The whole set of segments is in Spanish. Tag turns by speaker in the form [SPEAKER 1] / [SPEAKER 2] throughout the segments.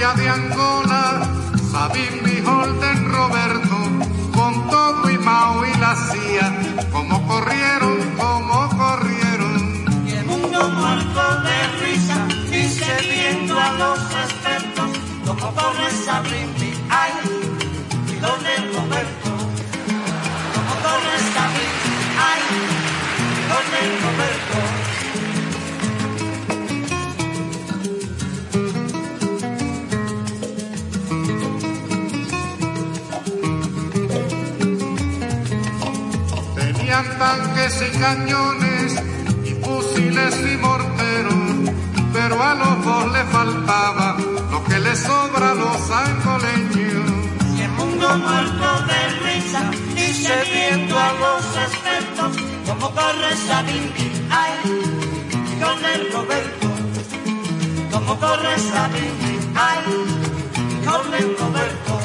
[SPEAKER 1] historia de Angola, Savimbi, Holden, Roberto, con todo y Mao y la CIA, como corrieron, como corrieron.
[SPEAKER 2] Y el mundo muerto de risa, dice viendo a los expertos, como corre Savimbi, ay, y dónde Roberto, como corre Savimbi, ay, y dónde Roberto.
[SPEAKER 1] Tenían tanques y cañones y fusiles y morteros, pero a los dos les faltaba lo que les sobra a los angoleños.
[SPEAKER 2] Y el mundo muerto de risa, dice viendo a los expertos, como corre Savimbi, ay, y con el Roberto, como corre Savimbi, ay, y con el Roberto.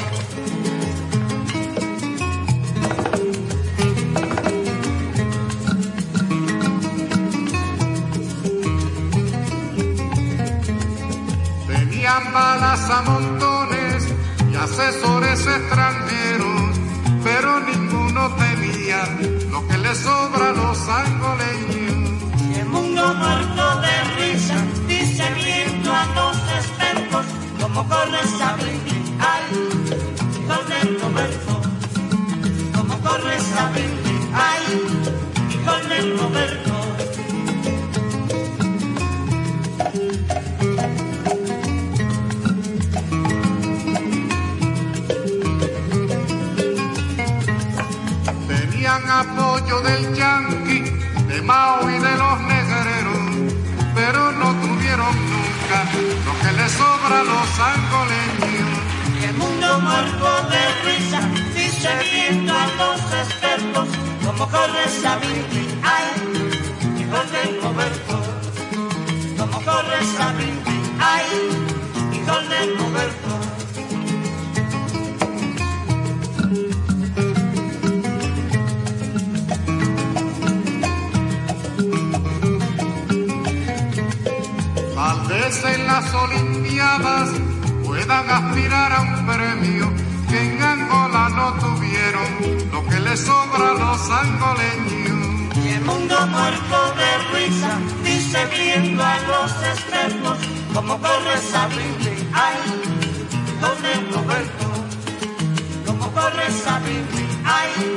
[SPEAKER 1] Tenían balas a montones y asesores extranjeros, pero ninguno tenía lo que les sobra a los angoleños.
[SPEAKER 2] Y el mundo muerto de risa, dice viendo a los expertos, como corre Savimbi, ay, con el Roberto, como corre Savimbi, ay, y con el Roberto.
[SPEAKER 1] Tenían apoyo del yanqui, de Mao y de los negreros, pero no tuvieron nunca lo que les sobra a los angoleños.
[SPEAKER 2] Y el mundo muerto de risa, dice viendo a los expertos, como corre Savimbi, ay, y con el Roberto, como corre Savimbi, ay, y con el Roberto.
[SPEAKER 1] Tal vez en las Olimpiadas puedan aspirar a un premio que en Angola no tuvieron lo que les sobra a los angoleños.
[SPEAKER 2] Y el mundo muerto de risa, dice viendo a los expertos, como corre Savimbi, ay, con el Roberto, como corre Savimbi, ay.